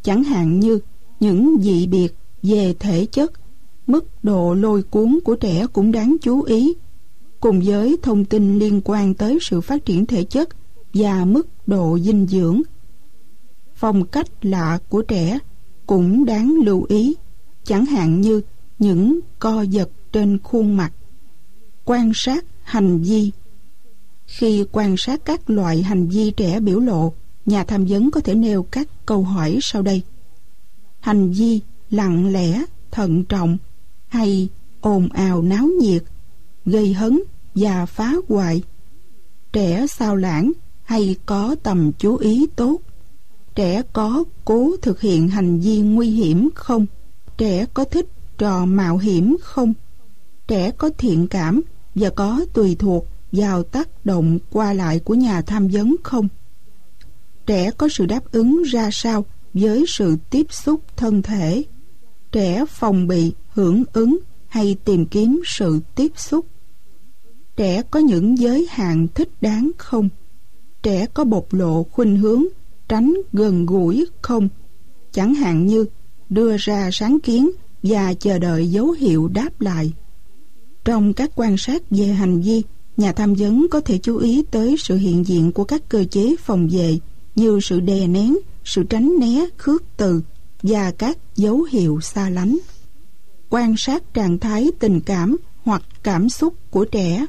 chẳng hạn như những dị biệt về thể chất, mức độ lôi cuốn của trẻ cũng đáng chú ý, cùng với thông tin liên quan tới sự phát triển thể chất và mức độ dinh dưỡng. Phong cách lạ của trẻ cũng đáng lưu ý, chẳng hạn như những co giật trên khuôn mặt. Quan sát hành vi. Khi quan sát các loại hành vi trẻ biểu lộ, nhà tham vấn có thể nêu các câu hỏi sau đây. Hành vi lặng lẽ, thận trọng hay ồn ào náo nhiệt, gây hấn và phá hoại? Trẻ xao lãng hay có tầm chú ý tốt? Trẻ có cố thực hiện hành vi nguy hiểm không? Trẻ có thích trò mạo hiểm không? Trẻ có thiện cảm và có tùy thuộc vào tác động qua lại của nhà tham vấn không? Trẻ có sự đáp ứng ra sao với sự tiếp xúc thân thể? Trẻ phòng bị, hưởng ứng hay tìm kiếm sự tiếp xúc? Trẻ có những giới hạn thích đáng không? Trẻ có bộc lộ khuynh hướng tránh gần gũi không? Chẳng hạn như đưa ra sáng kiến và chờ đợi dấu hiệu đáp lại. Trong các quan sát về hành vi, nhà tham vấn có thể chú ý tới sự hiện diện của các cơ chế phòng vệ như sự đè nén, sự tránh né, khước từ và các dấu hiệu xa lánh. Quan sát trạng thái tình cảm hoặc cảm xúc của trẻ.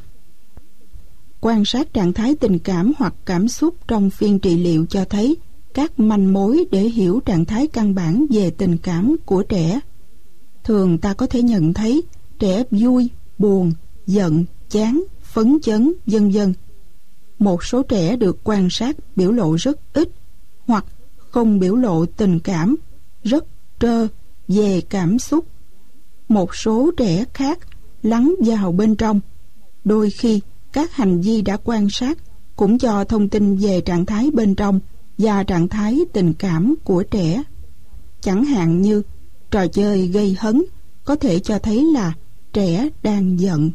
Quan sát trạng thái tình cảm hoặc cảm xúc trong phiên trị liệu cho thấy các manh mối để hiểu trạng thái căn bản về tình cảm của trẻ. Thường ta có thể nhận thấy trẻ vui, buồn, giận, chán, phấn chấn, vân vân. Một số trẻ được quan sát biểu lộ rất ít hoặc không biểu lộ tình cảm, rất trơ về cảm xúc. Một số trẻ khác lắng vào bên trong. Đôi khi các hành vi đã quan sát cũng cho thông tin về trạng thái bên trong và trạng thái tình cảm của trẻ. Chẳng hạn như trò chơi gây hấn có thể cho thấy là trẻ đang giận.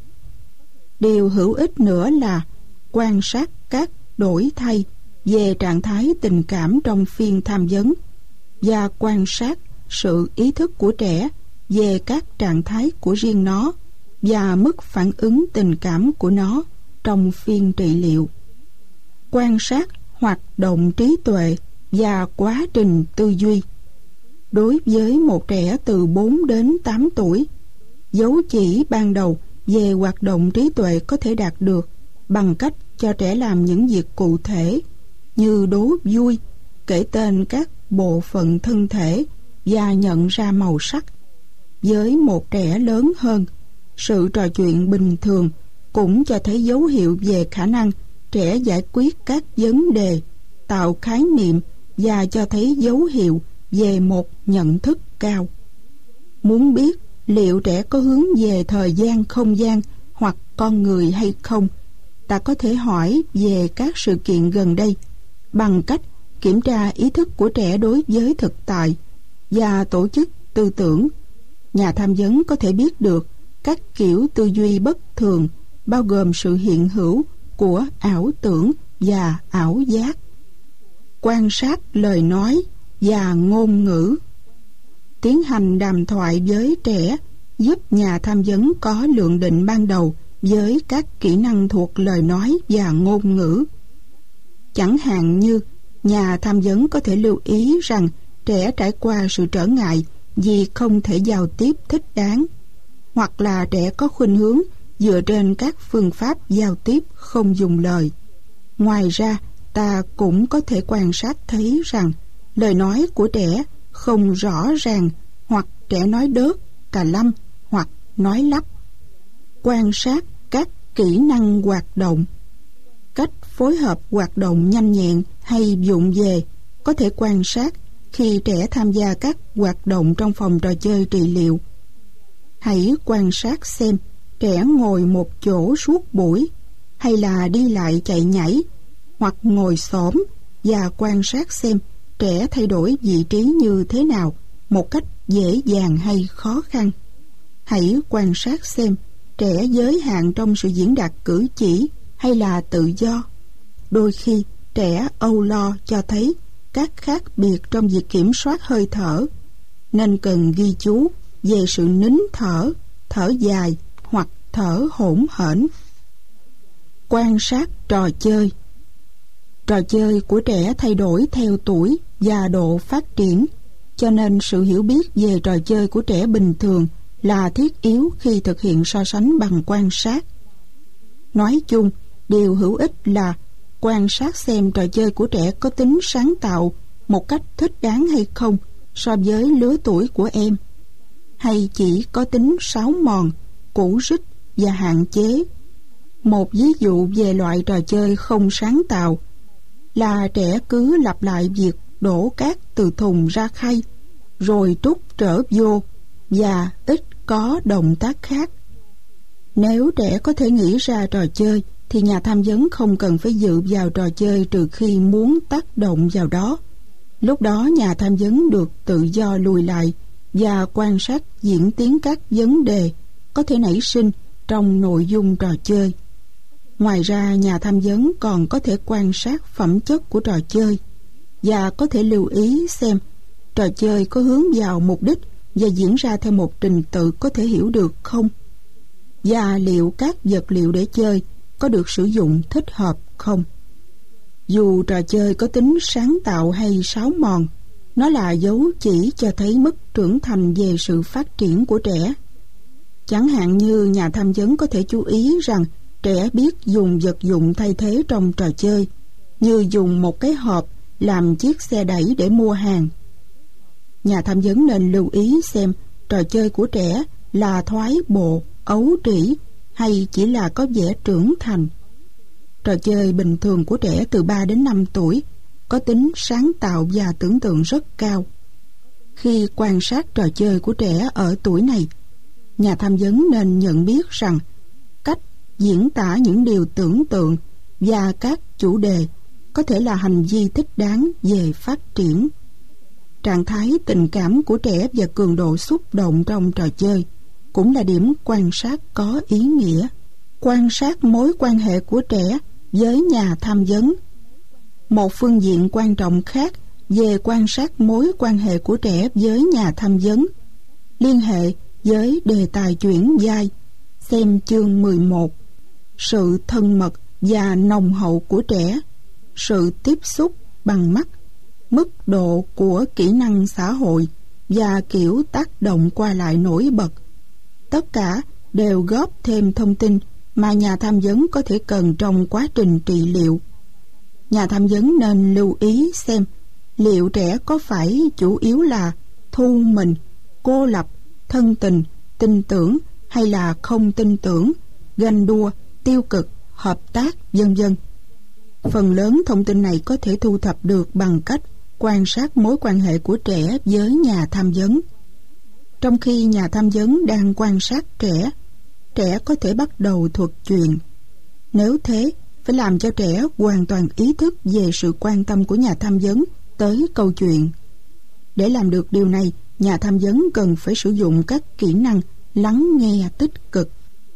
Điều hữu ích nữa là quan sát các đổi thay về trạng thái tình cảm trong phiên tham vấn và quan sát sự ý thức của trẻ về các trạng thái của riêng nó và mức phản ứng tình cảm của nó trong phiên trị liệu. Quan sát hoạt động trí tuệ và quá trình tư duy. Đối với một trẻ từ 4 đến 8 tuổi, dấu chỉ ban đầu về hoạt động trí tuệ có thể đạt được bằng cách cho trẻ làm những việc cụ thể như đố vui, kể tên các bộ phận thân thể và nhận ra màu sắc. Với một trẻ lớn hơn, sự trò chuyện bình thường cũng cho thấy dấu hiệu về khả năng trẻ giải quyết các vấn đề, tạo khái niệm và cho thấy dấu hiệu về một nhận thức cao. Muốn biết liệu trẻ có hướng về thời gian, không gian hoặc con người hay không, ta có thể hỏi về các sự kiện gần đây bằng cách kiểm tra ý thức của trẻ đối với thực tại và tổ chức tư tưởng. Nhà tham vấn có thể biết được các kiểu tư duy bất thường, bao gồm sự hiện hữu của ảo tưởng và ảo giác. Quan sát lời nói và ngôn ngữ. Tiến hành đàm thoại với trẻ giúp nhà tham vấn có lượng định ban đầu với các kỹ năng thuộc lời nói và ngôn ngữ. Chẳng hạn như nhà tham vấn có thể lưu ý rằng trẻ trải qua sự trở ngại vì không thể giao tiếp thích đáng, hoặc là trẻ có khuynh hướng dựa trên các phương pháp giao tiếp không dùng lời. Ngoài ra, ta cũng có thể quan sát thấy rằng lời nói của trẻ không rõ ràng, hoặc trẻ nói đớt, cà lâm hoặc nói lắp. Quan sát các kỹ năng hoạt động. Cách phối hợp hoạt động nhanh nhẹn hay vụng về có thể quan sát khi trẻ tham gia các hoạt động trong phòng trò chơi trị liệu. Hãy quan sát xem trẻ ngồi một chỗ suốt buổi, hay là đi lại chạy nhảy, hoặc ngồi xổm, và quan sát xem trẻ thay đổi vị trí như thế nào, một cách dễ dàng hay khó khăn. Hãy quan sát xem trẻ giới hạn trong sự diễn đạt cử chỉ hay là tự do. Đôi khi trẻ âu lo cho thấy các khác biệt trong việc kiểm soát hơi thở, nên cần ghi chú về sự nín thở, thở dài hoặc thở hỗn hển. Quan sát trò chơi. Trò chơi của trẻ thay đổi theo tuổi và độ phát triển, cho nên sự hiểu biết về trò chơi của trẻ bình thường là thiết yếu khi thực hiện so sánh bằng quan sát. Nói chung, điều hữu ích là quan sát xem trò chơi của trẻ có tính sáng tạo một cách thích đáng hay không so với lứa tuổi của em, hay chỉ có tính sáo mòn, cũ rích và hạn chế. Một ví dụ về loại trò chơi không sáng tạo là trẻ cứ lặp lại việc đổ cát từ thùng ra khay rồi trút trở vô và ít có động tác khác. Nếu trẻ có thể nghĩ ra trò chơi thì nhà tham vấn không cần phải dự vào trò chơi trừ khi muốn tác động vào đó. Lúc đó nhà tham vấn được tự do lùi lại và quan sát diễn tiến các vấn đề có thể nảy sinh trong nội dung trò chơi. Ngoài ra, nhà tham vấn còn có thể quan sát phẩm chất của trò chơi và có thể lưu ý xem trò chơi có hướng vào mục đích và diễn ra theo một trình tự có thể hiểu được không, và liệu các vật liệu để chơi có được sử dụng thích hợp không. Dù trò chơi có tính sáng tạo hay sáo mòn, nó là dấu chỉ cho thấy mức trưởng thành về sự phát triển của trẻ. Chẳng hạn như nhà tham vấn có thể chú ý rằng trẻ biết dùng vật dụng thay thế trong trò chơi, như dùng một cái hộp làm chiếc xe đẩy để mua hàng. Nhà tham vấn nên lưu ý xem trò chơi của trẻ là thoái bộ, ấu trĩ hay chỉ là có vẻ trưởng thành. Trò chơi bình thường của trẻ từ 3 đến 5 tuổi có tính sáng tạo và tưởng tượng rất cao. Khi quan sát trò chơi của trẻ ở tuổi này, nhà tham vấn nên nhận biết rằng cách diễn tả những điều tưởng tượng và các chủ đề có thể là hành vi thích đáng về phát triển. Trạng thái tình cảm của trẻ và cường độ xúc động trong trò chơi cũng là điểm quan sát có ý nghĩa. Quan sát mối quan hệ của trẻ với nhà tham vấn. Một phương diện quan trọng khác về quan sát mối quan hệ của trẻ với nhà tham vấn liên hệ với đề tài chuyển vai, xem chương 11. Sự thân mật và nồng hậu của trẻ, sự tiếp xúc bằng mắt, mức độ của kỹ năng xã hội và kiểu tác động qua lại nổi bật. Tất cả đều góp thêm thông tin mà nhà tham vấn có thể cần trong quá trình trị liệu. Nhà tham vấn nên lưu ý xem liệu trẻ có phải chủ yếu là thu mình, cô lập, thân tình, tin tưởng hay là không tin tưởng, ganh đua, tiêu cực, hợp tác, vân vân. Phần lớn thông tin này có thể thu thập được bằng cách quan sát mối quan hệ của trẻ với nhà tham vấn. Trong khi nhà tham vấn đang quan sát trẻ, trẻ có thể bắt đầu thuật chuyện. Nếu thế, phải làm cho trẻ hoàn toàn ý thức về sự quan tâm của nhà tham vấn tới câu chuyện. Để làm được điều này, nhà tham vấn cần phải sử dụng các kỹ năng lắng nghe tích cực.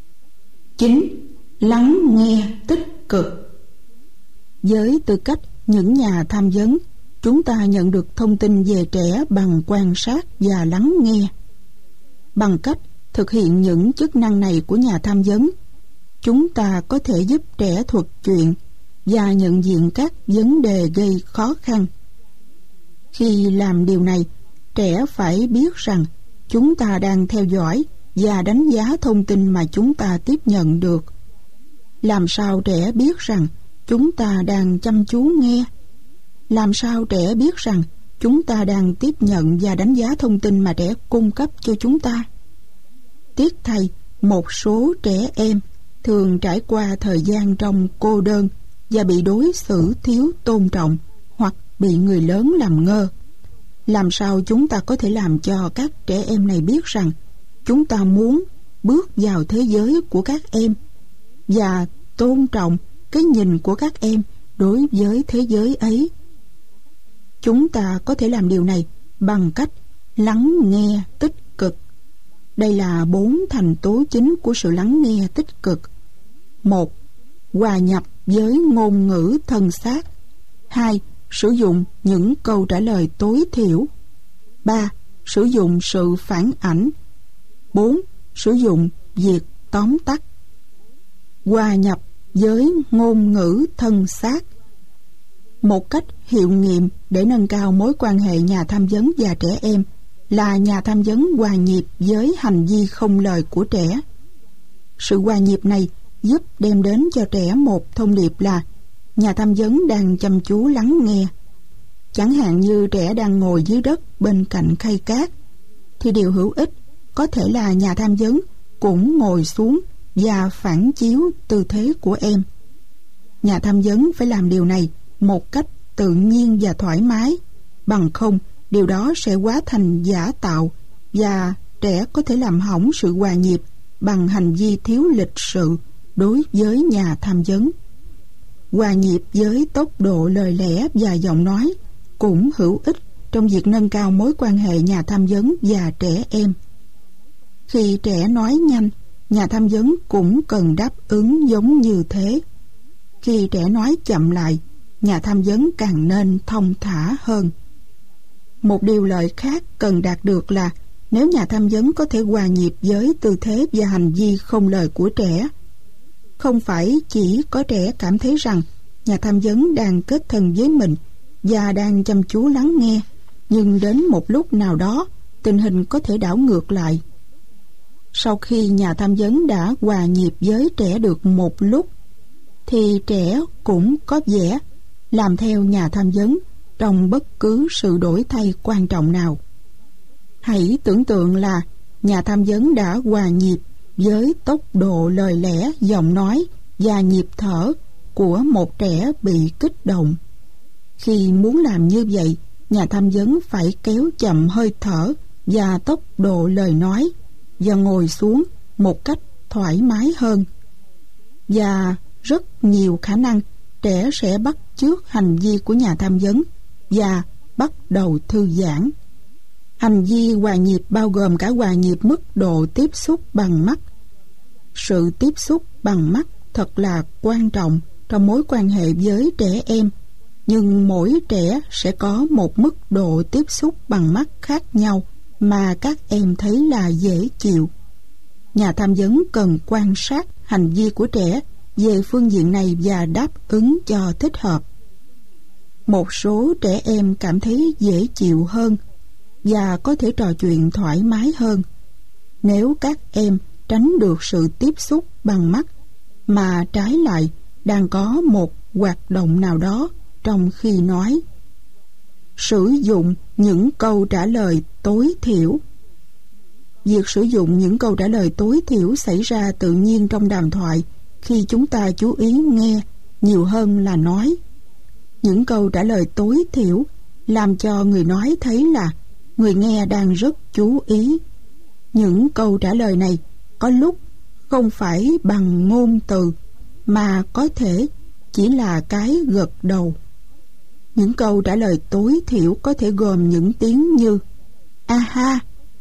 9. Lắng nghe tích cực. Với tư cách những nhà tham vấn, chúng ta nhận được thông tin về trẻ bằng quan sát và lắng nghe. Bằng cách thực hiện những chức năng này của nhà tham vấn, chúng ta có thể giúp trẻ thuật chuyện và nhận diện các vấn đề gây khó khăn. Khi làm điều này, trẻ phải biết rằng chúng ta đang theo dõi và đánh giá thông tin mà chúng ta tiếp nhận được. Làm sao trẻ biết rằng chúng ta đang chăm chú nghe? Làm sao trẻ biết rằng chúng ta đang tiếp nhận và đánh giá thông tin mà trẻ cung cấp cho chúng ta? Tiếc thay, một số trẻ em thường trải qua thời gian trong cô đơn và bị đối xử thiếu tôn trọng hoặc bị người lớn làm ngơ. Làm sao chúng ta có thể làm cho các trẻ em này biết rằng chúng ta muốn bước vào thế giới của các em và tôn trọng cái nhìn của các em đối với thế giới ấy? Chúng ta có thể làm điều này bằng cách lắng nghe tích cực. Đây là 4 thành tố chính của sự lắng nghe tích cực. 1. Hòa nhập với ngôn ngữ thân xác. 2. Sử dụng những câu trả lời tối thiểu. 3. Sử dụng sự phản ảnh. 4. Sử dụng việc tóm tắt. Hòa nhập với ngôn ngữ thân xác. Một cách hiệu nghiệm để nâng cao mối quan hệ nhà tham vấn và trẻ em là nhà tham vấn hòa nhịp với hành vi không lời của trẻ. Sự hòa nhịp này giúp đem đến cho trẻ một thông điệp là nhà tham vấn đang chăm chú lắng nghe. Chẳng hạn như trẻ đang ngồi dưới đất bên cạnh khay cát, thì điều hữu ích có thể là nhà tham vấn cũng ngồi xuống và phản chiếu tư thế của em. Nhà tham vấn phải làm điều này một cách tự nhiên và thoải mái, bằng không điều đó sẽ hóa thành giả tạo và trẻ có thể làm hỏng sự hòa nhịp bằng hành vi thiếu lịch sự đối với nhà tham vấn. Hòa nhịp với tốc độ lời lẽ và giọng nói cũng hữu ích trong việc nâng cao mối quan hệ nhà tham vấn và trẻ em. Khi trẻ nói nhanh, nhà tham vấn cũng cần đáp ứng giống như thế. Khi trẻ nói chậm lại, nhà tham vấn càng nên thong thả hơn. Một điều lợi khác cần đạt được là nếu nhà tham vấn có thể hòa nhịp với tư thế và hành vi không lời của trẻ. Không phải chỉ có trẻ cảm thấy rằng nhà tham vấn đang kết thân với mình và đang chăm chú lắng nghe, nhưng đến một lúc nào đó tình hình có thể đảo ngược lại. Sau khi nhà tham vấn đã hòa nhịp với trẻ được một lúc, thì trẻ cũng có vẻ làm theo nhà tham vấn trong bất cứ sự đổi thay quan trọng nào. Hãy tưởng tượng là nhà tham vấn đã hòa nhịp với tốc độ lời lẽ, giọng nói và nhịp thở của một trẻ bị kích động. Khi muốn làm như vậy, nhà tham vấn phải kéo chậm hơi thở và tốc độ lời nói và ngồi xuống một cách thoải mái hơn. Và rất nhiều khả năng trẻ sẽ bắt chước hành vi của nhà tham vấn và bắt đầu thư giãn. Hành vi hòa nhịp bao gồm cả hòa nhịp mức độ tiếp xúc bằng mắt. Sự tiếp xúc bằng mắt thật là quan trọng trong mối quan hệ với trẻ em, nhưng mỗi trẻ sẽ có một mức độ tiếp xúc bằng mắt khác nhau mà các em thấy là dễ chịu. Nhà tham vấn cần quan sát hành vi của trẻ về phương diện này và đáp ứng cho thích hợp. Một số trẻ em cảm thấy dễ chịu hơn và có thể trò chuyện thoải mái hơn nếu các em tránh được sự tiếp xúc bằng mắt, mà trái lại đang có một hoạt động nào đó trong khi nói. Sử dụng những câu trả lời tối thiểu. Việc sử dụng những câu trả lời tối thiểu xảy ra tự nhiên trong đàm thoại khi chúng ta chú ý nghe nhiều hơn là nói. Những câu trả lời tối thiểu làm cho người nói thấy là người nghe đang rất chú ý. Những câu trả lời này có lúc không phải bằng ngôn từ, mà có thể chỉ là cái gật đầu. Những câu trả lời tối thiểu có thể gồm những tiếng như aha,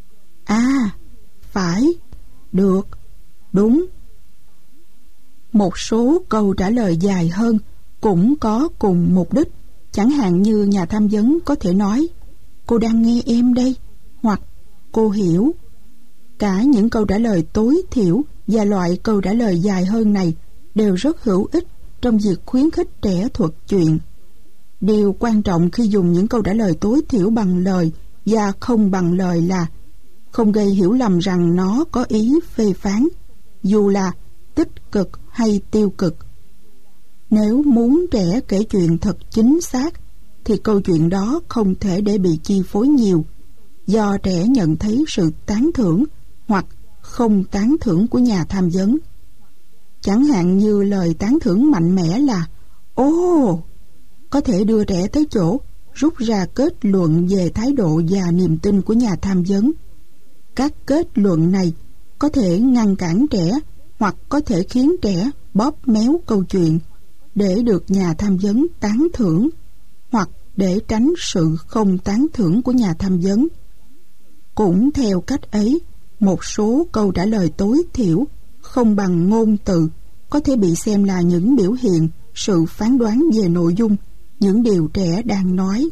phải, được, đúng. Một số câu trả lời dài hơn cũng có cùng mục đích. Chẳng hạn như nhà tham vấn có thể nói cô đang nghe em đây, hoặc cô hiểu. Cả những câu trả lời tối thiểu và loại câu trả lời dài hơn này đều rất hữu ích trong việc khuyến khích trẻ thuật chuyện. Điều quan trọng khi dùng những câu trả lời tối thiểu bằng lời và không bằng lời là không gây hiểu lầm rằng nó có ý phê phán, dù là tích cực hay tiêu cực. Nếu muốn trẻ kể chuyện thật chính xác, thì câu chuyện đó không thể để bị chi phối nhiều, do trẻ nhận thấy sự tán thưởng hoặc không tán thưởng của nhà tham vấn. Chẳng hạn như lời tán thưởng mạnh mẽ là "Ồ!", có thể đưa trẻ tới chỗ rút ra kết luận về thái độ và niềm tin của nhà tham vấn. Các kết luận này có thể ngăn cản trẻ hoặc có thể khiến trẻ bóp méo câu chuyện để được nhà tham vấn tán thưởng, hoặc để tránh sự không tán thưởng của nhà tham vấn. Cũng theo cách ấy, một số câu trả lời tối thiểu không bằng ngôn từ có thể bị xem là những biểu hiện sự phán đoán về nội dung những điều trẻ đang nói.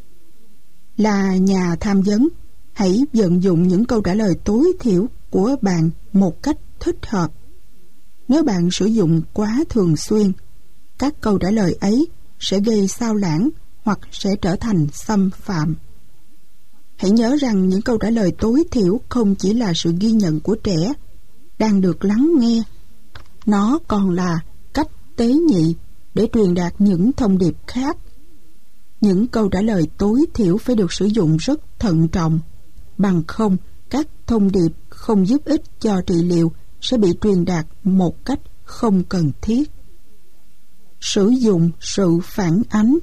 Là nhà tham vấn, hãy vận dụng những câu trả lời tối thiểu của bạn một cách thích hợp. Nếu bạn sử dụng quá thường xuyên, các câu trả lời ấy sẽ gây xao lãng hoặc sẽ trở thành xâm phạm. Hãy nhớ rằng những câu trả lời tối thiểu không chỉ là sự ghi nhận của trẻ đang được lắng nghe, nó còn là cách tế nhị để truyền đạt những thông điệp khác. Những câu trả lời tối thiểu phải được sử dụng rất thận trọng, bằng không các thông điệp không giúp ích cho trị liệu sẽ bị truyền đạt một cách không cần thiết. Sử dụng sự phản ánh.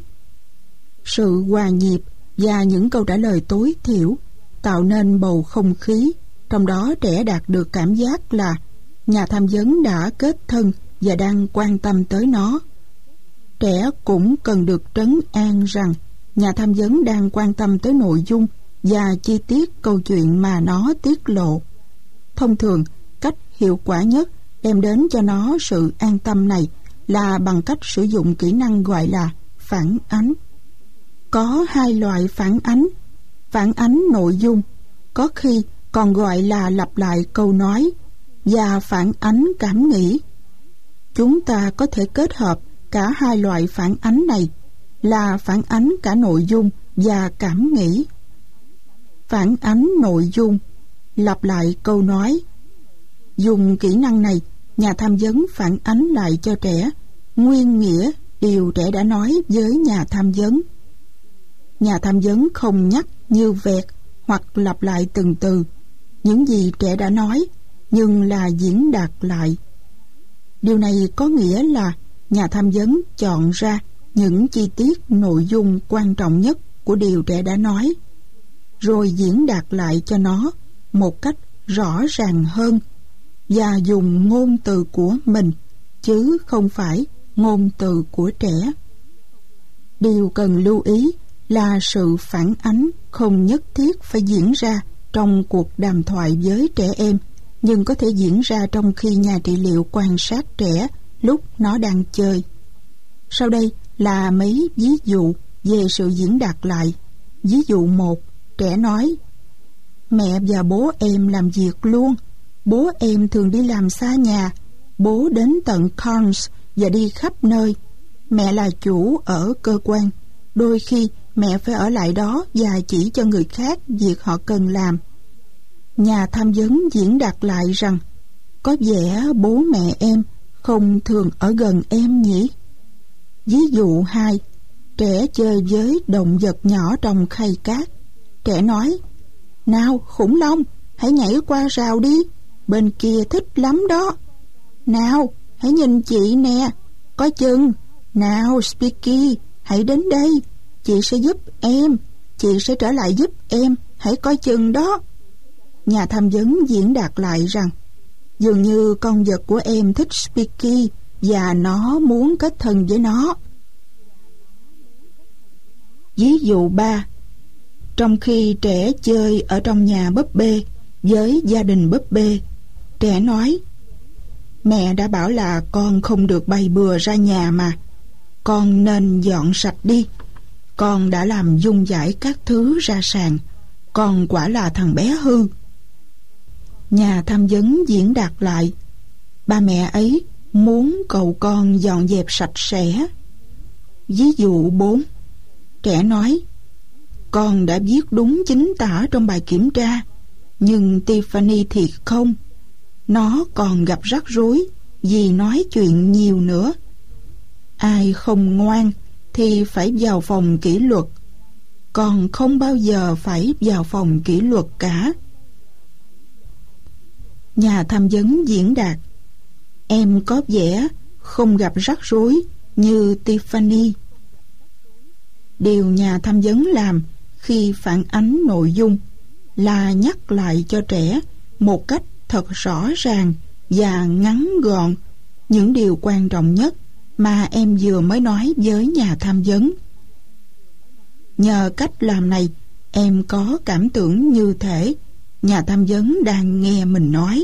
Sự hòa nhịp và những câu trả lời tối thiểu tạo nên bầu không khí, trong đó trẻ đạt được cảm giác là nhà tham vấn đã kết thân và đang quan tâm tới nó. Trẻ cũng cần được trấn an rằng nhà tham vấn đang quan tâm tới nội dung và chi tiết câu chuyện mà nó tiết lộ. Thông thường, cách hiệu quả nhất đem đến cho nó sự an tâm này là bằng cách sử dụng kỹ năng gọi là phản ánh. Có hai loại phản ánh nội dung, có khi còn gọi là lặp lại câu nói, và phản ánh cảm nghĩ. Chúng ta có thể kết hợp cả hai loại phản ánh này, là phản ánh cả nội dung và cảm nghĩ. Phản ánh nội dung, lặp lại câu nói. Dùng kỹ năng này, nhà tham vấn phản ánh lại cho trẻ nguyên nghĩa điều trẻ đã nói với nhà tham vấn. Nhà tham vấn không nhắc như vẹt hoặc lặp lại từng từ những gì trẻ đã nói, nhưng là diễn đạt lại. Điều này có nghĩa là nhà tham vấn chọn ra những chi tiết nội dung quan trọng nhất của điều trẻ đã nói, rồi diễn đạt lại cho nó một cách rõ ràng hơn và dùng ngôn từ của mình, chứ không phải ngôn từ của trẻ. Điều cần lưu ý là sự phản ánh không nhất thiết phải diễn ra trong cuộc đàm thoại với trẻ em, nhưng có thể diễn ra trong khi nhà trị liệu quan sát trẻ lúc nó đang chơi. Sau đây là mấy ví dụ về sự diễn đạt lại. Ví dụ 1, trẻ nói: mẹ và bố em làm việc luôn. Bố em thường đi làm xa nhà. Bố đến tận Cairns và đi khắp nơi. Mẹ là chủ ở cơ quan. Đôi khi mẹ phải ở lại đó và chỉ cho người khác việc họ cần làm. Nhà tham vấn diễn đạt lại rằng: có vẻ bố mẹ em không thường ở gần em nhỉ? Ví dụ 2, trẻ chơi với động vật nhỏ trong khay cát. Trẻ nói: nào khủng long, hãy nhảy qua rào đi, bên kia thích lắm đó. Nào, hãy nhìn chị nè, có chừng. Nào Spiky, hãy đến đây, chị sẽ giúp em, chị sẽ trở lại giúp em, hãy coi chừng đó. Nhà tham vấn diễn đạt lại rằng: dường như con vật của em thích Spiky và nó muốn kết thân với nó. Ví dụ 3, trong khi trẻ chơi ở trong nhà búp bê với gia đình búp bê, trẻ nói: mẹ đã bảo là con không được bày bừa ra nhà mà. Con nên dọn sạch đi. Con đã làm dung dãi các thứ ra sàn. Con quả là thằng bé hư. Nhà tham vấn diễn đạt lại: ba mẹ ấy muốn cậu con dọn dẹp sạch sẽ. Ví dụ 4, trẻ nói: con đã viết đúng chính tả trong bài kiểm tra, nhưng Tiffany thì không. Nó còn gặp rắc rối vì nói chuyện nhiều nữa. Ai không ngoan thì phải vào phòng kỷ luật. Con không bao giờ phải vào phòng kỷ luật cả. Nhà tham vấn diễn đạt: em có vẻ không gặp rắc rối như Tiffany. Điều nhà tham vấn làm khi phản ánh nội dung là nhắc lại cho trẻ một cách thật rõ ràng và ngắn gọn những điều quan trọng nhất mà em vừa mới nói với nhà tham vấn. Nhờ cách làm này, em có cảm tưởng như thể nhà tham vấn đang nghe mình nói.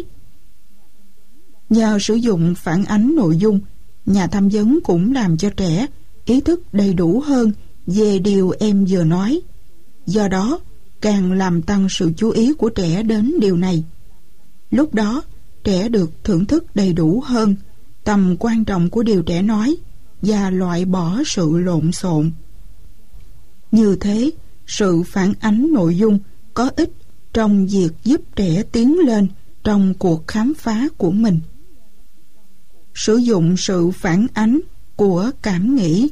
Nhờ sử dụng phản ánh nội dung, nhà tham vấn cũng làm cho trẻ ý thức đầy đủ hơn về điều em vừa nói. Do đó, càng làm tăng sự chú ý của trẻ đến điều này. Lúc đó, trẻ được thưởng thức đầy đủ hơn tầm quan trọng của điều trẻ nói và loại bỏ sự lộn xộn. Như thế, sự phản ánh nội dung có ích trong việc giúp trẻ tiến lên trong cuộc khám phá của mình. Sử dụng sự phản ánh của cảm nghĩ.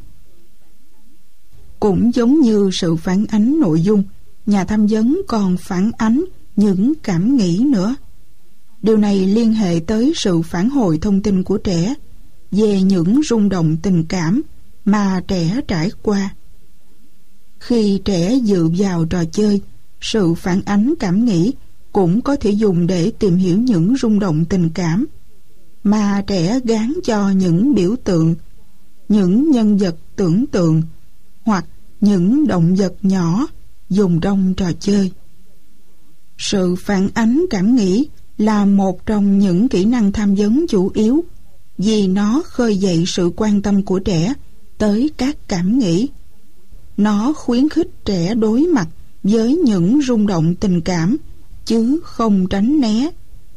Cũng giống như sự phản ánh nội dung, nhà tham vấn còn phản ánh những cảm nghĩ nữa. Điều này liên hệ tới sự phản hồi thông tin của trẻ về những rung động tình cảm mà trẻ trải qua. Khi trẻ dự vào trò chơi, sự phản ánh cảm nghĩ cũng có thể dùng để tìm hiểu những rung động tình cảm mà trẻ gán cho những biểu tượng, những nhân vật tưởng tượng hoặc những động vật nhỏ dùng trong trò chơi. Sự phản ánh cảm nghĩ là một trong những kỹ năng tham vấn chủ yếu vì nó khơi dậy sự quan tâm của trẻ tới các cảm nghĩ. Nó khuyến khích trẻ đối mặt với những rung động tình cảm chứ không tránh né.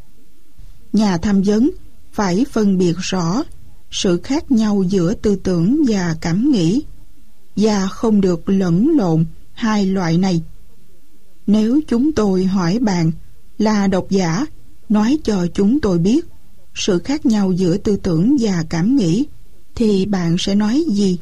Nhà tham vấn phải phân biệt rõ sự khác nhau giữa tư tưởng và cảm nghĩ và không được lẫn lộn hai loại này. Nếu chúng tôi hỏi bạn là độc giả, nói cho chúng tôi biết sự khác nhau giữa tư tưởng và cảm nghĩ, thì bạn sẽ nói gì?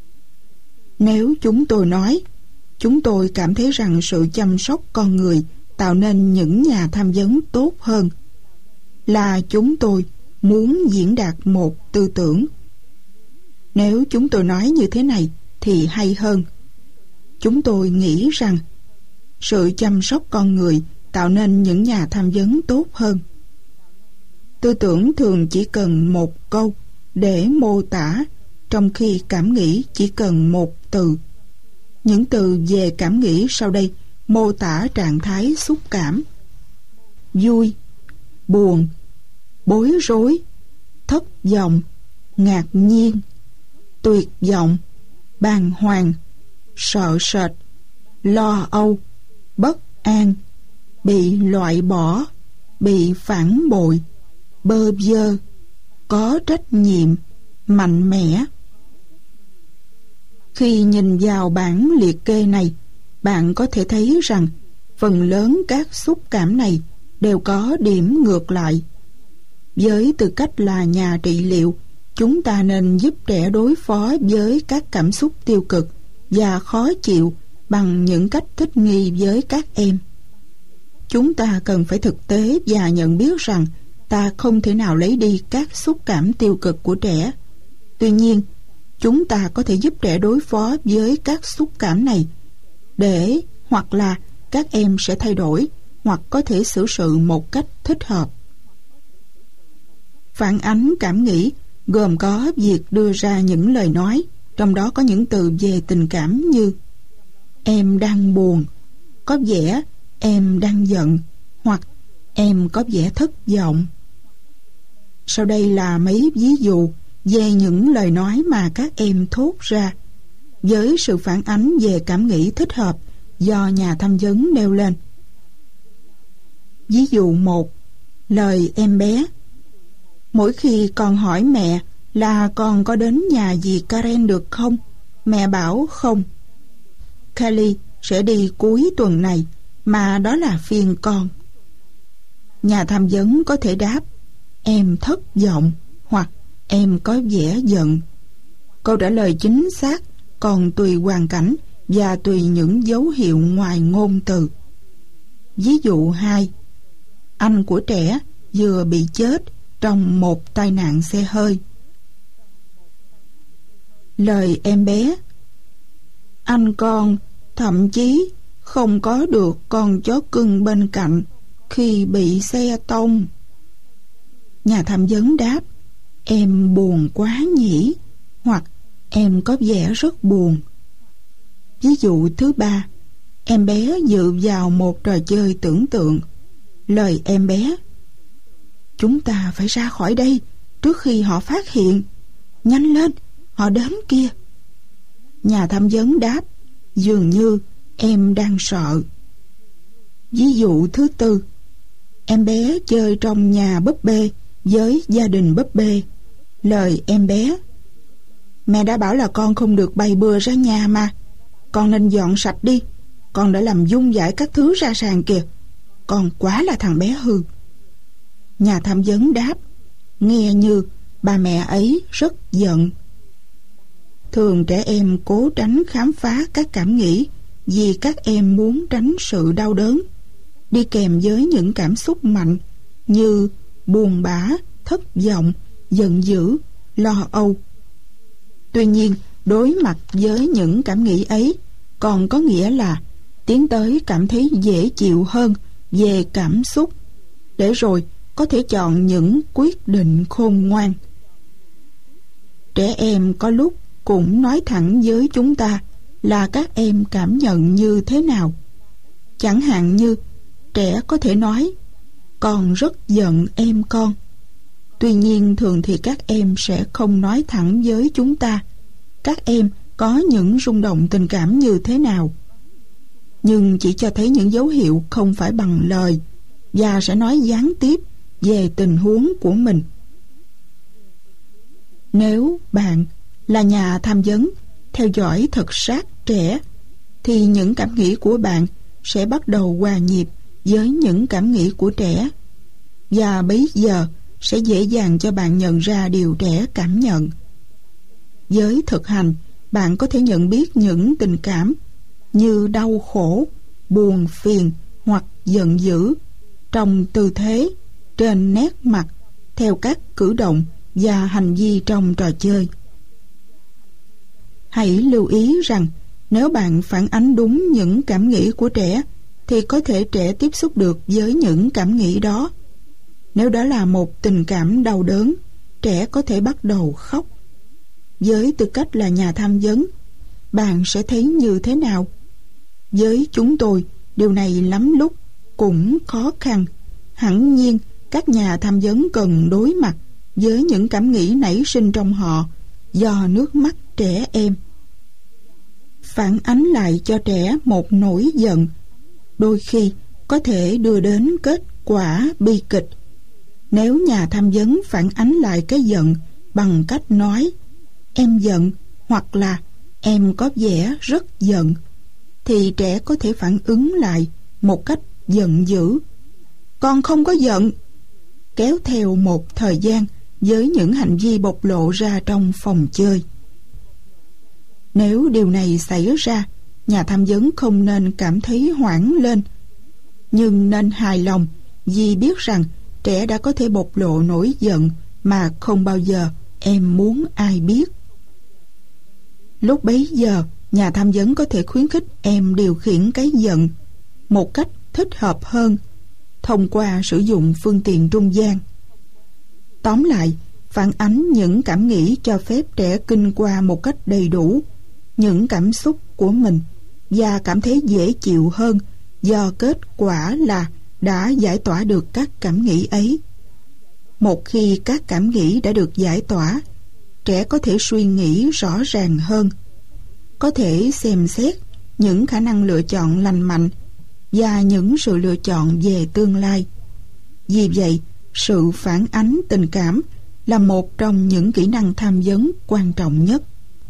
Nếu chúng tôi nói chúng tôi cảm thấy rằng sự chăm sóc con người tạo nên những nhà tham vấn tốt hơn, là chúng tôi muốn diễn đạt một tư tưởng. Nếu chúng tôi nói như thế này thì hay hơn. Chúng tôi nghĩ rằng sự chăm sóc con người tạo nên những nhà tham vấn tốt hơn. Tư tưởng thường chỉ cần một câu để mô tả, trong khi cảm nghĩ chỉ cần một từ. Những từ về cảm nghĩ sau đây mô tả trạng thái xúc cảm: vui, buồn, bối rối, thất vọng, ngạc nhiên, tuyệt vọng, bàng hoàng, sợ sệt, lo âu, bất an, bị loại bỏ, bị phản bội, bơ vơ, có trách nhiệm, mạnh mẽ. Khi nhìn vào bảng liệt kê này, bạn có thể thấy rằng phần lớn các xúc cảm này đều có điểm ngược lại. Với tư cách là nhà trị liệu, chúng ta nên giúp trẻ đối phó với các cảm xúc tiêu cực và khó chịu bằng những cách thích nghi với các em. Chúng ta cần phải thực tế và nhận biết rằng ta không thể nào lấy đi các xúc cảm tiêu cực của trẻ. Tuy nhiên, chúng ta có thể giúp trẻ đối phó với các xúc cảm này để hoặc là các em sẽ thay đổi hoặc có thể xử sự một cách thích hợp. Phản ánh cảm nghĩ gồm có việc đưa ra những lời nói, trong đó có những từ về tình cảm như em đang buồn, có vẻ em đang giận, hoặc em có vẻ thất vọng. Sau đây là mấy ví dụ về những lời nói mà các em thốt ra với sự phản ánh về cảm nghĩ thích hợp do nhà tham vấn nêu lên. Ví dụ 1. Lời em bé: mỗi khi con hỏi mẹ là con có đến nhà dì Karen được không, mẹ bảo không. Kelly sẽ đi cuối tuần này, mà đó là phiên con. Nhà tham vấn có thể đáp em thất vọng hoặc em có vẻ giận. Câu trả lời chính xác còn tùy hoàn cảnh và tùy những dấu hiệu ngoài ngôn từ. Ví dụ 2. Anh của trẻ vừa bị chết trong một tai nạn xe hơi. Lời em bé: anh con thậm chí không có được con chó cưng bên cạnh khi bị xe tông. Nhà tham vấn đáp em buồn quá nhỉ, hoặc em có vẻ rất buồn. Ví dụ thứ 3. Em bé dự vào một trò chơi tưởng tượng. Lời em bé: chúng ta phải ra khỏi đây trước khi họ phát hiện. Nhanh lên, họ đến kia. Nhà tham vấn đáp: dường như em đang sợ. Ví dụ thứ tư: em bé chơi trong nhà búp bê với gia đình búp bê. Lời em bé: mẹ đã bảo là con không được bày bừa ra nhà mà. Con nên dọn sạch đi. Con đã làm vung vãi các thứ ra sàn kìa. Con quá là thằng bé hư. Nhà tham vấn đáp: nghe như bà mẹ ấy rất giận. Thường trẻ em cố tránh khám phá các cảm nghĩ vì các em muốn tránh sự đau đớn, đi kèm với những cảm xúc mạnh như buồn bã, thất vọng, giận dữ, lo âu. Tuy nhiên, đối mặt với những cảm nghĩ ấy còn có nghĩa là tiến tới cảm thấy dễ chịu hơn về cảm xúc, để rồi có thể chọn những quyết định khôn ngoan. Trẻ em có lúc cũng nói thẳng với chúng ta là các em cảm nhận như thế nào. Chẳng hạn như trẻ có thể nói: con rất giận em con. Tuy nhiên thường thì các em sẽ không nói thẳng với chúng ta các em có những rung động tình cảm như thế nào, nhưng chỉ cho thấy những dấu hiệu không phải bằng lời và sẽ nói gián tiếp về tình huống của mình. Nếu bạn là nhà tham vấn theo dõi thật sát trẻ, thì những cảm nghĩ của bạn sẽ bắt đầu hòa nhịp với những cảm nghĩ của trẻ, và bấy giờ sẽ dễ dàng cho bạn nhận ra điều trẻ cảm nhận. Với thực hành, bạn có thể nhận biết những tình cảm như đau khổ, buồn phiền hoặc giận dữ trong tư thế, trên nét mặt, theo các cử động và hành vi trong trò chơi. Hãy lưu ý rằng nếu bạn phản ánh đúng những cảm nghĩ của trẻ thì có thể trẻ tiếp xúc được với những cảm nghĩ đó. Nếu đó là một tình cảm đau đớn, trẻ có thể bắt đầu khóc. Với tư cách là nhà tham vấn, bạn sẽ thấy như thế nào? Với chúng tôi, điều này lắm lúc cũng khó khăn. Hẳn nhiên, các nhà tham vấn cần đối mặt với những cảm nghĩ nảy sinh trong họ do nước mắt trẻ em. Phản ánh lại cho trẻ một nỗi giận đôi khi có thể đưa đến kết quả bi kịch. Nếu nhà tham vấn phản ánh lại cái giận bằng cách nói em giận hoặc là em có vẻ rất giận, thì trẻ có thể phản ứng lại một cách giận dữ: con không có giận, kéo theo một thời gian với những hành vi bộc lộ ra trong phòng chơi. Nếu điều này xảy ra, nhà tham vấn không nên cảm thấy hoảng lên, nhưng nên hài lòng vì biết rằng trẻ đã có thể bộc lộ nỗi giận mà không bao giờ em muốn ai biết. Lúc bấy giờ, nhà tham vấn có thể khuyến khích em điều khiển cái giận một cách thích hợp hơn thông qua sử dụng phương tiện trung gian. Tóm lại, phản ánh những cảm nghĩ cho phép trẻ kinh qua một cách đầy đủ những cảm xúc của mình và cảm thấy dễ chịu hơn do kết quả là đã giải tỏa được các cảm nghĩ ấy. Một khi các cảm nghĩ đã được giải tỏa, trẻ có thể suy nghĩ rõ ràng hơn, có thể xem xét những khả năng lựa chọn lành mạnh và những sự lựa chọn về tương lai. Vì vậy, sự phản ánh tình cảm là một trong những kỹ năng tham vấn quan trọng nhất.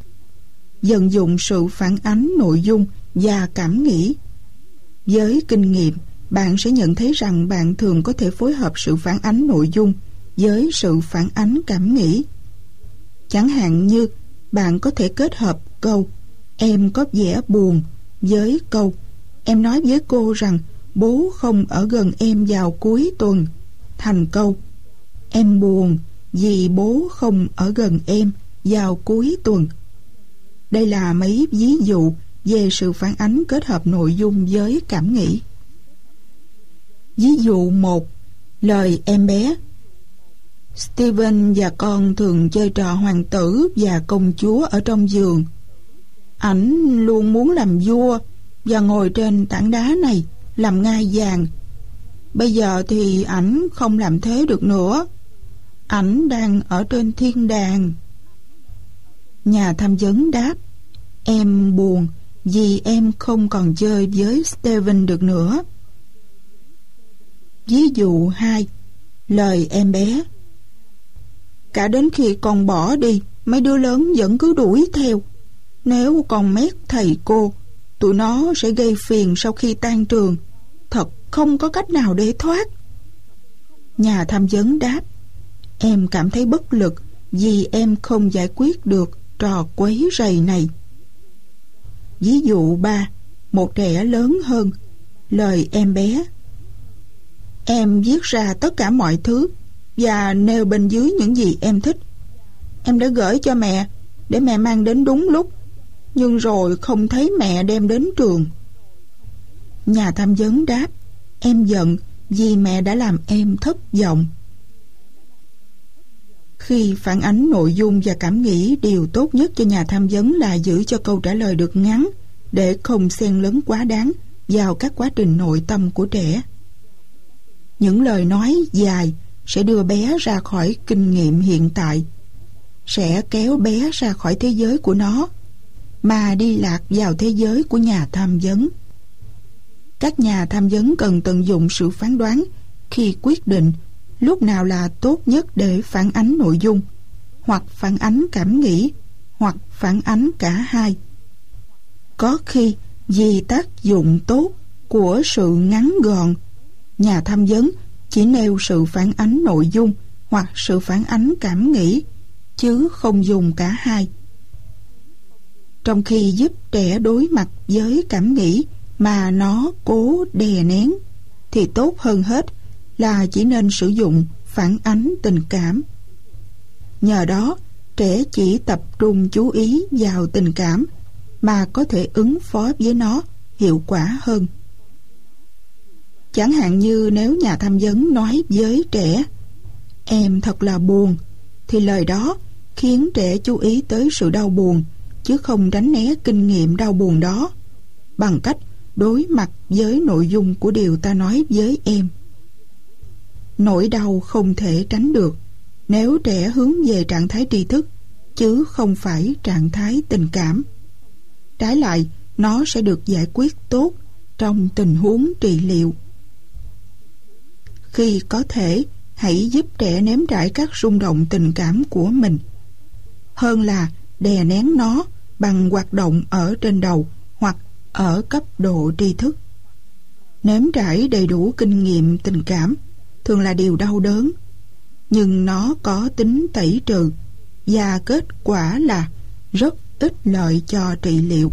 Vận dụng sự phản ánh nội dung và cảm nghĩ. Với kinh nghiệm, bạn sẽ nhận thấy rằng bạn thường có thể phối hợp sự phản ánh nội dung với sự phản ánh cảm nghĩ. Chẳng hạn như bạn có thể kết hợp câu em có vẻ buồn với câu em nói với cô rằng bố không ở gần em vào cuối tuần thành câu em buồn vì bố không ở gần em vào cuối tuần. Đây là mấy ví dụ về sự phản ánh kết hợp nội dung với cảm nghĩ. Ví dụ 1. Lời em bé. Steven và con thường chơi trò hoàng tử và công chúa ở trong giường. Ảnh luôn muốn làm vua và ngồi trên tảng đá này làm ngai vàng. Bây giờ thì ảnh không làm thế được nữa. Ảnh đang ở trên thiên đàng. Nhà tham vấn đáp: Em buồn vì em không còn chơi với Steven được nữa. Ví dụ 2. Lời em bé. Cả đến khi con bỏ đi, mấy đứa lớn vẫn cứ đuổi theo. Nếu con mét thầy cô, tụi nó sẽ gây phiền sau khi tan trường. Thật không có cách nào để thoát. Nhà tham vấn đáp: em cảm thấy bất lực vì em không giải quyết được trò quấy rầy này. Ví dụ 3. Một trẻ lớn hơn. Lời em bé. Em viết ra tất cả mọi thứ và nêu bên dưới những gì em thích. Em đã gửi cho mẹ để mẹ mang đến đúng lúc, nhưng rồi không thấy mẹ đem đến trường. Nhà tham vấn đáp: em giận vì mẹ đã làm em thất vọng. Khi phản ánh nội dung và cảm nghĩ, điều tốt nhất cho nhà tham vấn là giữ cho câu trả lời được ngắn để không xen lấn quá đáng vào các quá trình nội tâm của trẻ. Những lời nói dài sẽ đưa bé ra khỏi kinh nghiệm hiện tại, sẽ kéo bé ra khỏi thế giới của nó mà đi lạc vào thế giới của nhà tham vấn. Các nhà tham vấn cần tận dụng sự phán đoán khi quyết định lúc nào là tốt nhất để phản ánh nội dung, hoặc phản ánh cảm nghĩ, hoặc phản ánh cả hai. Có khi vì tác dụng tốt của sự ngắn gọn, nhà tham vấn chỉ nêu sự phản ánh nội dung hoặc sự phản ánh cảm nghĩ, chứ không dùng cả hai. Trong khi giúp trẻ đối mặt với cảm nghĩ mà nó cố đè nén, thì tốt hơn hết là chỉ nên sử dụng phản ánh tình cảm. Nhờ đó, trẻ chỉ tập trung chú ý vào tình cảm mà có thể ứng phó với nó hiệu quả hơn. Chẳng hạn như nếu nhà tham vấn nói với trẻ: em thật là buồn, thì lời đó khiến trẻ chú ý tới sự đau buồn, chứ không tránh né kinh nghiệm đau buồn đó, bằng cách đối mặt với nội dung của điều ta nói với em. Nỗi đau không thể tránh được nếu trẻ hướng về trạng thái tri thức, chứ không phải trạng thái tình cảm. Trái lại, nó sẽ được giải quyết tốt trong tình huống trị liệu. Khi có thể, hãy giúp trẻ nếm trải các rung động tình cảm của mình, hơn là đè nén nó bằng hoạt động ở trên đầu hoặc ở cấp độ tri thức. Nếm trải đầy đủ kinh nghiệm tình cảm thường là điều đau đớn, nhưng nó có tính tẩy trừ và kết quả là rất ích lợi cho trị liệu.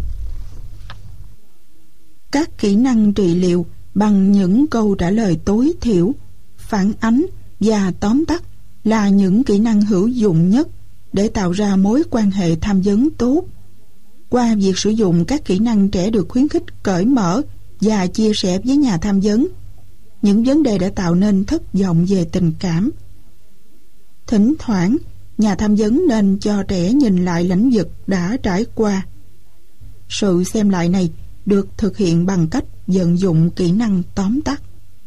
Các kỹ năng trị liệu bằng những câu trả lời tối thiểu, phản ánh và tóm tắt là những kỹ năng hữu dụng nhất để tạo ra mối quan hệ tham vấn tốt. Qua việc sử dụng các kỹ năng, trẻ được khuyến khích cởi mở và chia sẻ với nhà tham vấn những vấn đề đã tạo nên thất vọng về tình cảm. Thỉnh thoảng, nhà tham vấn nên cho trẻ nhìn lại lĩnh vực đã trải qua. Sự xem lại này được thực hiện bằng cách vận dụng kỹ năng tóm tắt.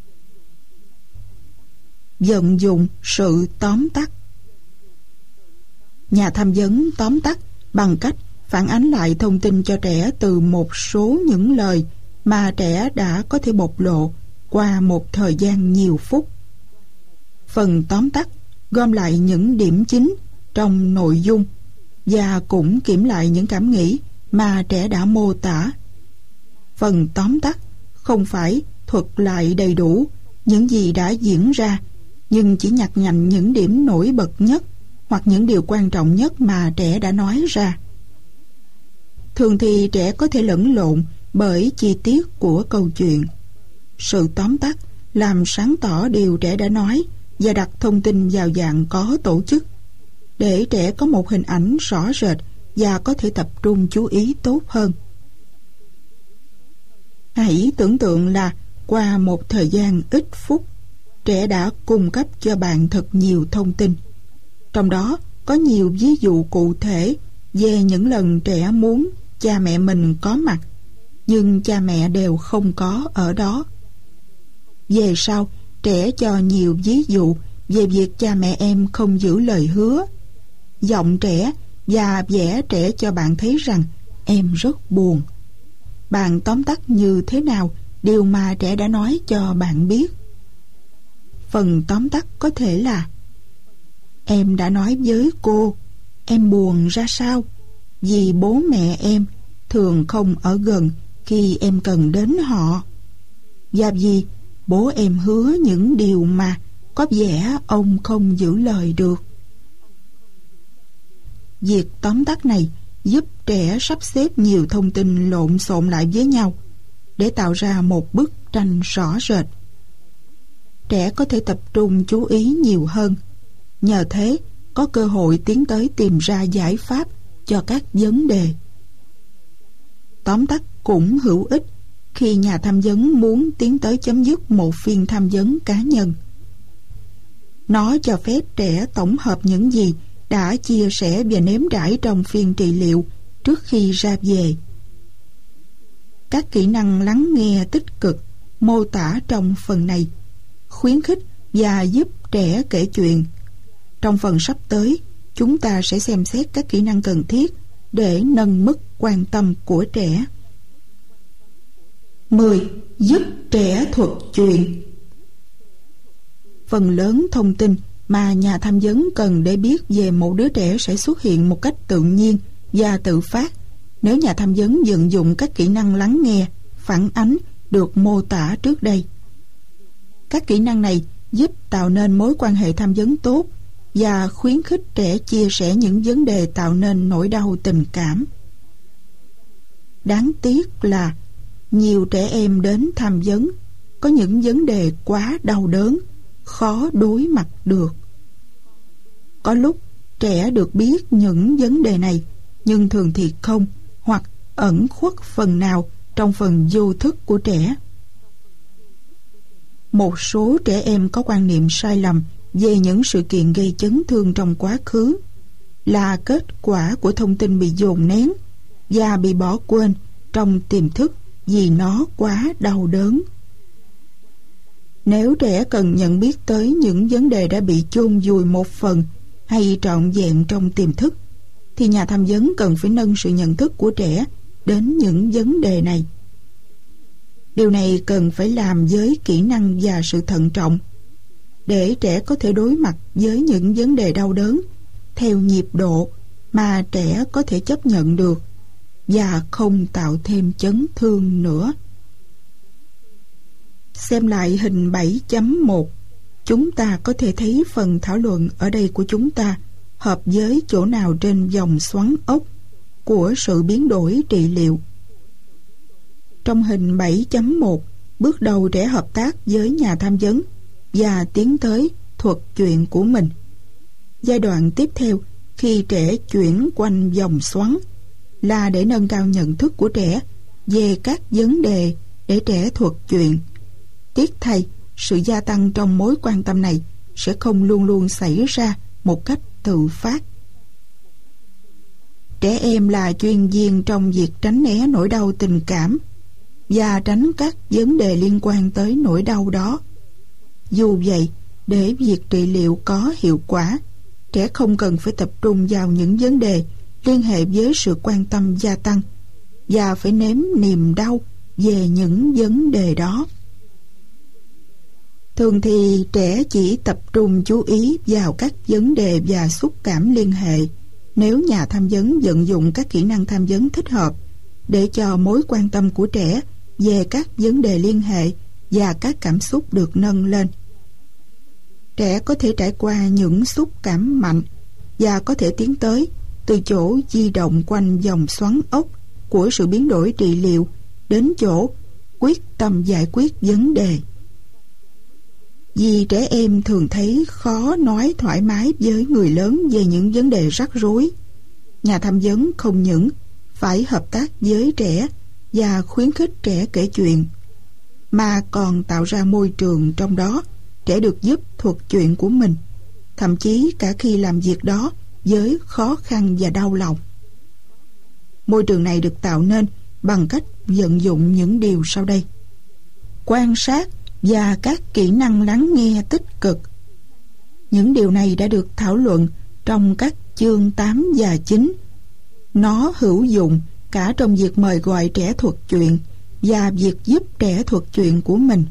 Vận dụng sự tóm tắt. Nhà tham vấn tóm tắt bằng cách phản ánh lại thông tin cho trẻ từ một số những lời mà trẻ đã có thể bộc lộ qua một thời gian nhiều phút. Phần tóm tắt gom lại những điểm chính trong nội dung và cũng kiểm lại những cảm nghĩ mà trẻ đã mô tả. Phần tóm tắt không phải thuật lại đầy đủ những gì đã diễn ra, nhưng chỉ nhặt nhạnh những điểm nổi bật nhất hoặc những điều quan trọng nhất mà trẻ đã nói ra. Thường thì trẻ có thể lẫn lộn bởi chi tiết của câu chuyện. Sự tóm tắt làm sáng tỏ điều trẻ đã nói và đặt thông tin vào dạng có tổ chức, để trẻ có một hình ảnh rõ rệt và có thể tập trung chú ý tốt hơn. Hãy tưởng tượng là qua một thời gian ít phút, trẻ đã cung cấp cho bạn thật nhiều thông tin. Trong đó có nhiều ví dụ cụ thể về những lần trẻ muốn cha mẹ mình có mặt, nhưng cha mẹ đều không có ở đó. Về sau, trẻ cho nhiều ví dụ về việc cha mẹ em không giữ lời hứa. Giọng trẻ và vẻ trẻ cho bạn thấy rằng em rất buồn. Bạn tóm tắt như thế nào điều mà trẻ đã nói cho bạn biết? Phần tóm tắt có thể là: em đã nói với cô em buồn ra sao vì bố mẹ em thường không ở gần khi em cần đến họ, và vì bố em hứa những điều mà có vẻ ông không giữ lời được. Việc tóm tắt này giúp trẻ sắp xếp nhiều thông tin lộn xộn lại với nhau để tạo ra một bức tranh rõ rệt. Trẻ có thể tập trung chú ý nhiều hơn, nhờ thế có cơ hội tiến tới tìm ra giải pháp cho các vấn đề. Tóm tắt cũng hữu ích khi nhà tham vấn muốn tiến tới chấm dứt một phiên tham vấn cá nhân. Nó cho phép trẻ tổng hợp những gì đã chia sẻ và nếm trải trong phiên trị liệu trước khi ra về. Các kỹ năng lắng nghe tích cực mô tả trong phần này khuyến khích và giúp trẻ kể chuyện. Trong phần sắp tới, chúng ta sẽ xem xét các kỹ năng cần thiết để nâng mức quan tâm của trẻ. 10. Giúp trẻ thuật chuyện. Phần lớn thông tin mà nhà tham vấn cần để biết về một đứa trẻ sẽ xuất hiện một cách tự nhiên và tự phát nếu nhà tham vấn vận dụng các kỹ năng lắng nghe, phản ánh được mô tả trước đây. Các kỹ năng này giúp tạo nên mối quan hệ tham vấn tốt và khuyến khích trẻ chia sẻ những vấn đề tạo nên nỗi đau tình cảm. Đáng tiếc là nhiều trẻ em đến tham vấn có những vấn đề quá đau đớn, khó đối mặt được. Có lúc trẻ được biết những vấn đề này, nhưng thường thì không, hoặc ẩn khuất phần nào trong phần vô thức của trẻ. Một số trẻ em có quan niệm sai lầm về những sự kiện gây chấn thương trong quá khứ là kết quả của thông tin bị dồn nén và bị bỏ quên trong tiềm thức vì nó quá đau đớn. Nếu trẻ cần nhận biết tới những vấn đề đã bị chôn vùi một phần hay trọn vẹn trong tiềm thức, thì nhà tham vấn cần phải nâng sự nhận thức của trẻ đến những vấn đề này. Điều này cần phải làm với kỹ năng và sự thận trọng, để trẻ có thể đối mặt với những vấn đề đau đớn theo nhịp độ mà trẻ có thể chấp nhận được và không tạo thêm chấn thương nữa. Xem lại hình 7.1, chúng ta có thể thấy phần thảo luận ở đây của chúng ta hợp với chỗ nào trên vòng xoắn ốc của sự biến đổi trị liệu. Trong hình 7.1, bước đầu trẻ hợp tác với nhà tham vấn và tiến tới thuật chuyện của mình. Giai đoạn tiếp theo, khi trẻ chuyển quanh vòng xoắn, là để nâng cao nhận thức của trẻ về các vấn đề để trẻ thuật chuyện. Tiếc thay, sự gia tăng trong mối quan tâm này sẽ không luôn luôn xảy ra một cách tự phát. Trẻ em là chuyên viên trong việc tránh né nỗi đau tình cảm và tránh các vấn đề liên quan tới nỗi đau đó. Dù vậy, để việc trị liệu có hiệu quả, trẻ không cần phải tập trung vào những vấn đề liên hệ với sự quan tâm gia tăng và phải nếm niềm đau về những vấn đề đó. Thường thì trẻ chỉ tập trung chú ý vào các vấn đề và xúc cảm liên hệ nếu nhà tham vấn vận dụng các kỹ năng tham vấn thích hợp để cho mối quan tâm của trẻ về các vấn đề liên hệ và các cảm xúc được nâng lên. Trẻ có thể trải qua những xúc cảm mạnh và có thể tiến tới từ chỗ di động quanh vòng xoắn ốc của sự biến đổi trị liệu đến chỗ quyết tâm giải quyết vấn đề. Vì trẻ em thường thấy khó nói thoải mái với người lớn về những vấn đề rắc rối, nhà tham vấn không những phải hợp tác với trẻ và khuyến khích trẻ kể chuyện, mà còn tạo ra môi trường trong đó trẻ được giúp thuật chuyện của mình, thậm chí cả khi làm việc đó với khó khăn và đau lòng. Môi trường này được tạo nên bằng cách vận dụng những điều sau đây: quan sát và các kỹ năng lắng nghe tích cực. Những điều này đã được thảo luận trong các chương 8 và 9. Nó hữu dụng cả trong việc mời gọi trẻ thuật chuyện và việc giúp trẻ thuật chuyện của mình.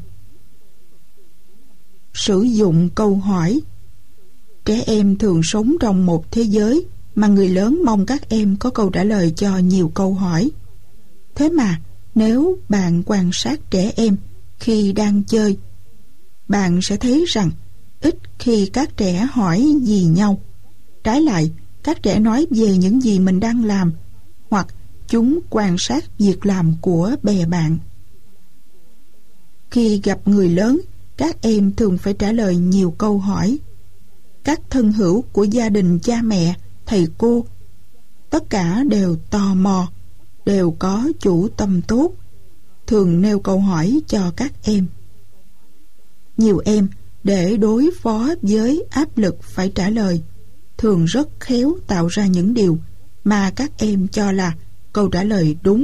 Sử dụng câu hỏi. Trẻ em thường sống trong một thế giới mà người lớn mong các em có câu trả lời cho nhiều câu hỏi. Thế mà nếu bạn quan sát trẻ em khi đang chơi, bạn sẽ thấy rằng ít khi các trẻ hỏi gì nhau. Trái lại, các trẻ nói về những gì mình đang làm, hoặc chúng quan sát việc làm của bè bạn. Khi gặp người lớn, các em thường phải trả lời nhiều câu hỏi. Các thân hữu của gia đình cha mẹ, thầy cô, tất cả đều tò mò, đều có chủ tâm tốt, thường nêu câu hỏi cho các em. Nhiều em, để đối phó với áp lực phải trả lời, thường rất khéo tạo ra những điều mà các em cho là câu trả lời đúng.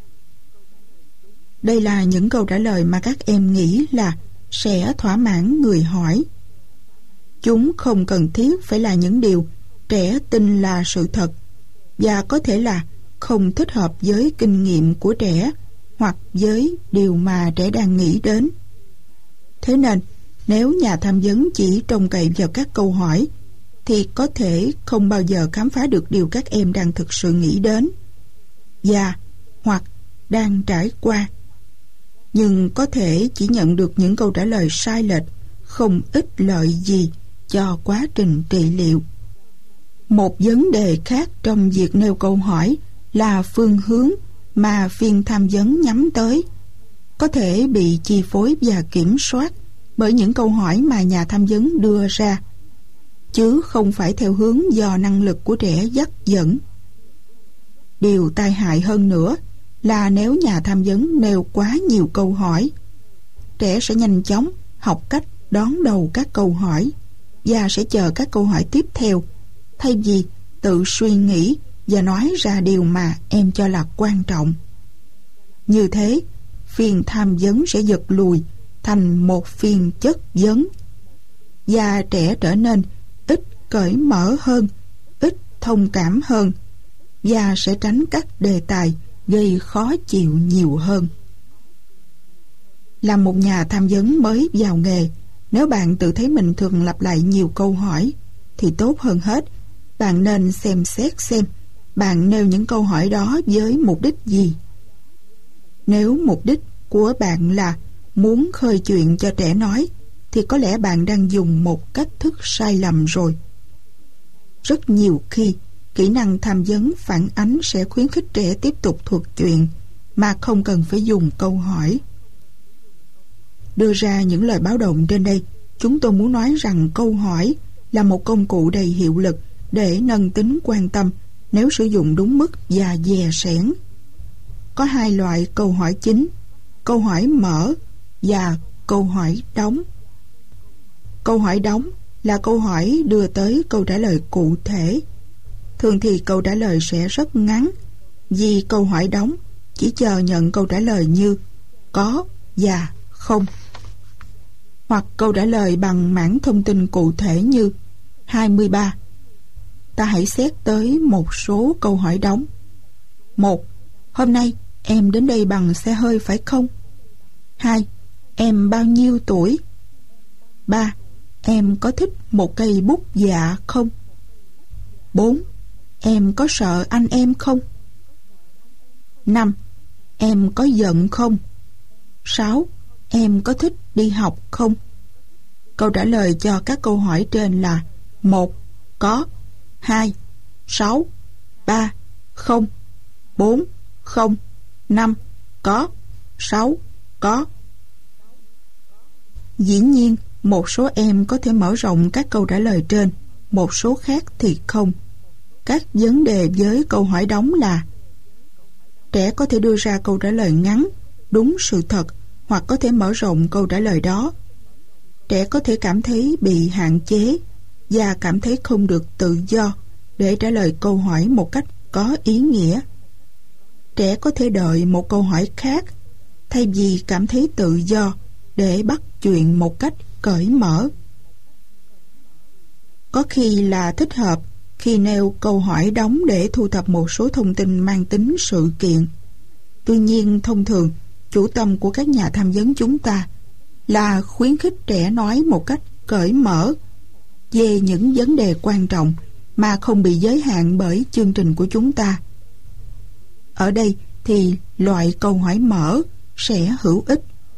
Đây là những câu trả lời mà các em nghĩ là sẽ thỏa mãn người hỏi. Chúng không cần thiết phải là những điều trẻ tin là sự thật, và có thể là không thích hợp với kinh nghiệm của trẻ hoặc với điều mà trẻ đang nghĩ đến. Thế nên, nếu nhà tham vấn chỉ trông cậy vào các câu hỏi, thì có thể không bao giờ khám phá được điều các em đang thực sự nghĩ đến và hoặc đang trải qua, nhưng có thể chỉ nhận được những câu trả lời sai lệch, không ích lợi gì cho quá trình trị liệu. Một vấn đề khác trong việc nêu câu hỏi là phương hướng mà phiên tham vấn nhắm tới, có thể bị chi phối và kiểm soát bởi những câu hỏi mà nhà tham vấn đưa ra, chứ không phải theo hướng do năng lực của trẻ dắt dẫn. Điều tai hại hơn nữa là nếu nhà tham vấn nêu quá nhiều câu hỏi, trẻ sẽ nhanh chóng học cách đón đầu các câu hỏi và sẽ chờ các câu hỏi tiếp theo, thay vì tự suy nghĩ và nói ra điều mà em cho là quan trọng. Như thế, phiên tham vấn sẽ giật lùi thành một phiên chất vấn, và trẻ trở nên ít cởi mở hơn, ít thông cảm hơn, và sẽ tránh các đề tài gây khó chịu nhiều hơn. Là một nhà tham vấn mới vào nghề, nếu bạn tự thấy mình thường lặp lại nhiều câu hỏi, thì tốt hơn hết, bạn nên xem xét xem bạn nêu những câu hỏi đó với mục đích gì. Nếu mục đích của bạn là muốn khơi chuyện cho trẻ nói, thì có lẽ bạn đang dùng một cách thức sai lầm rồi. Rất nhiều khi, kỹ năng tham vấn phản ánh sẽ khuyến khích trẻ tiếp tục thuật chuyện mà không cần phải dùng câu hỏi. Đưa ra những lời báo động trên đây, chúng tôi muốn nói rằng câu hỏi là một công cụ đầy hiệu lực để nâng tính quan tâm nếu sử dụng đúng mức và dè sẻn. Có hai loại câu hỏi chính: câu hỏi mở và câu hỏi đóng. Câu hỏi đóng là câu hỏi đưa tới câu trả lời cụ thể. Thường thì câu trả lời sẽ rất ngắn, vì câu hỏi đóng chỉ chờ nhận câu trả lời như có và không, hoặc câu trả lời bằng mảng thông tin cụ thể như 23. Ta hãy xét tới một số câu hỏi đóng. 1. Hôm nay em đến đây bằng xe hơi phải không? 2. Em bao nhiêu tuổi? 3. Em có thích một cây bút dạ không? 4. Em có sợ anh em không? 5. Em có giận không? 6. Em có thích đi học không? Câu trả lời cho các câu hỏi trên là 1. Có. 2. 6. 3. Không. 4. Không. 5. Có. 6. Có. Dĩ nhiên, một số em có thể mở rộng các câu trả lời trên, một số khác thì không. Các vấn đề với câu hỏi đóng là: trẻ có thể đưa ra câu trả lời ngắn, đúng sự thật, hoặc có thể mở rộng câu trả lời đó. Trẻ có thể cảm thấy bị hạn chế và cảm thấy không được tự do để trả lời câu hỏi một cách có ý nghĩa. Trẻ có thể đợi một câu hỏi khác thay vì cảm thấy tự do để bắt chuyện một cách cởi mở. Có khi là thích hợp khi nêu câu hỏi đóng để thu thập một số thông tin mang tính sự kiện. Tuy nhiên, thông thường, chủ tâm của các nhà tham vấn chúng ta là khuyến khích trẻ nói một cách cởi mở về những vấn đề quan trọng mà không bị giới hạn bởi chương trình của chúng ta. Ở đây thì loại câu hỏi mở sẽ hữu ích.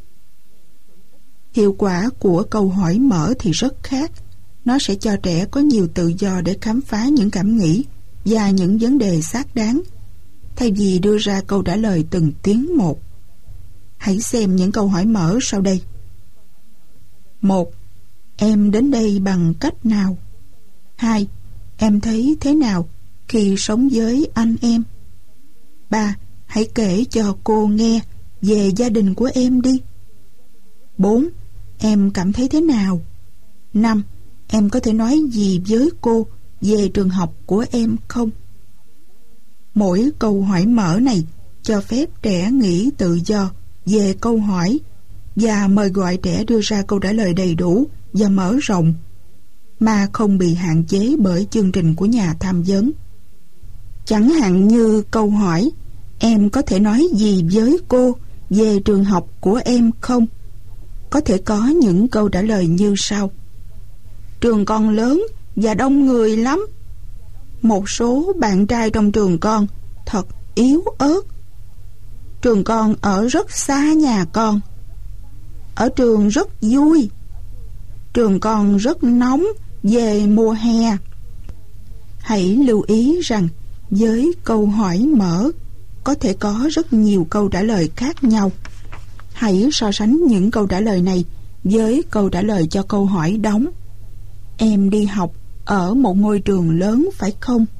Hiệu quả của câu hỏi mở thì rất khác. Nó sẽ cho trẻ có nhiều tự do để khám phá những cảm nghĩ và những vấn đề xác đáng, thay vì đưa ra câu trả lời từng tiếng một. Hãy xem những câu hỏi mở sau đây. 1. Em đến đây bằng cách nào? 2. Em thấy thế nào khi sống với anh em? 3. Hãy kể cho cô nghe về gia đình của em đi. 4. Em cảm thấy thế nào? 5. Em có thể nói gì với cô về trường học của em không? Mỗi câu hỏi mở này cho phép trẻ nghĩ tự do về câu hỏi và mời gọi trẻ đưa ra câu trả lời đầy đủ và mở rộng, mà không bị hạn chế bởi chương trình của nhà tham vấn. Chẳng hạn như câu hỏi em có thể nói gì với cô về trường học của em không? Có thể có những câu trả lời như sau. Trường con lớn và đông người lắm. Một số bạn trai trong trường con thật yếu ớt. Trường con ở rất xa nhà con. Ở trường rất vui. Trường con rất nóng về mùa hè. Hãy lưu ý rằng với câu hỏi mở có thể có rất nhiều câu trả lời khác nhau. Hãy so sánh những câu trả lời này với câu trả lời cho câu hỏi đóng. Em đi học ở một ngôi trường lớn phải không?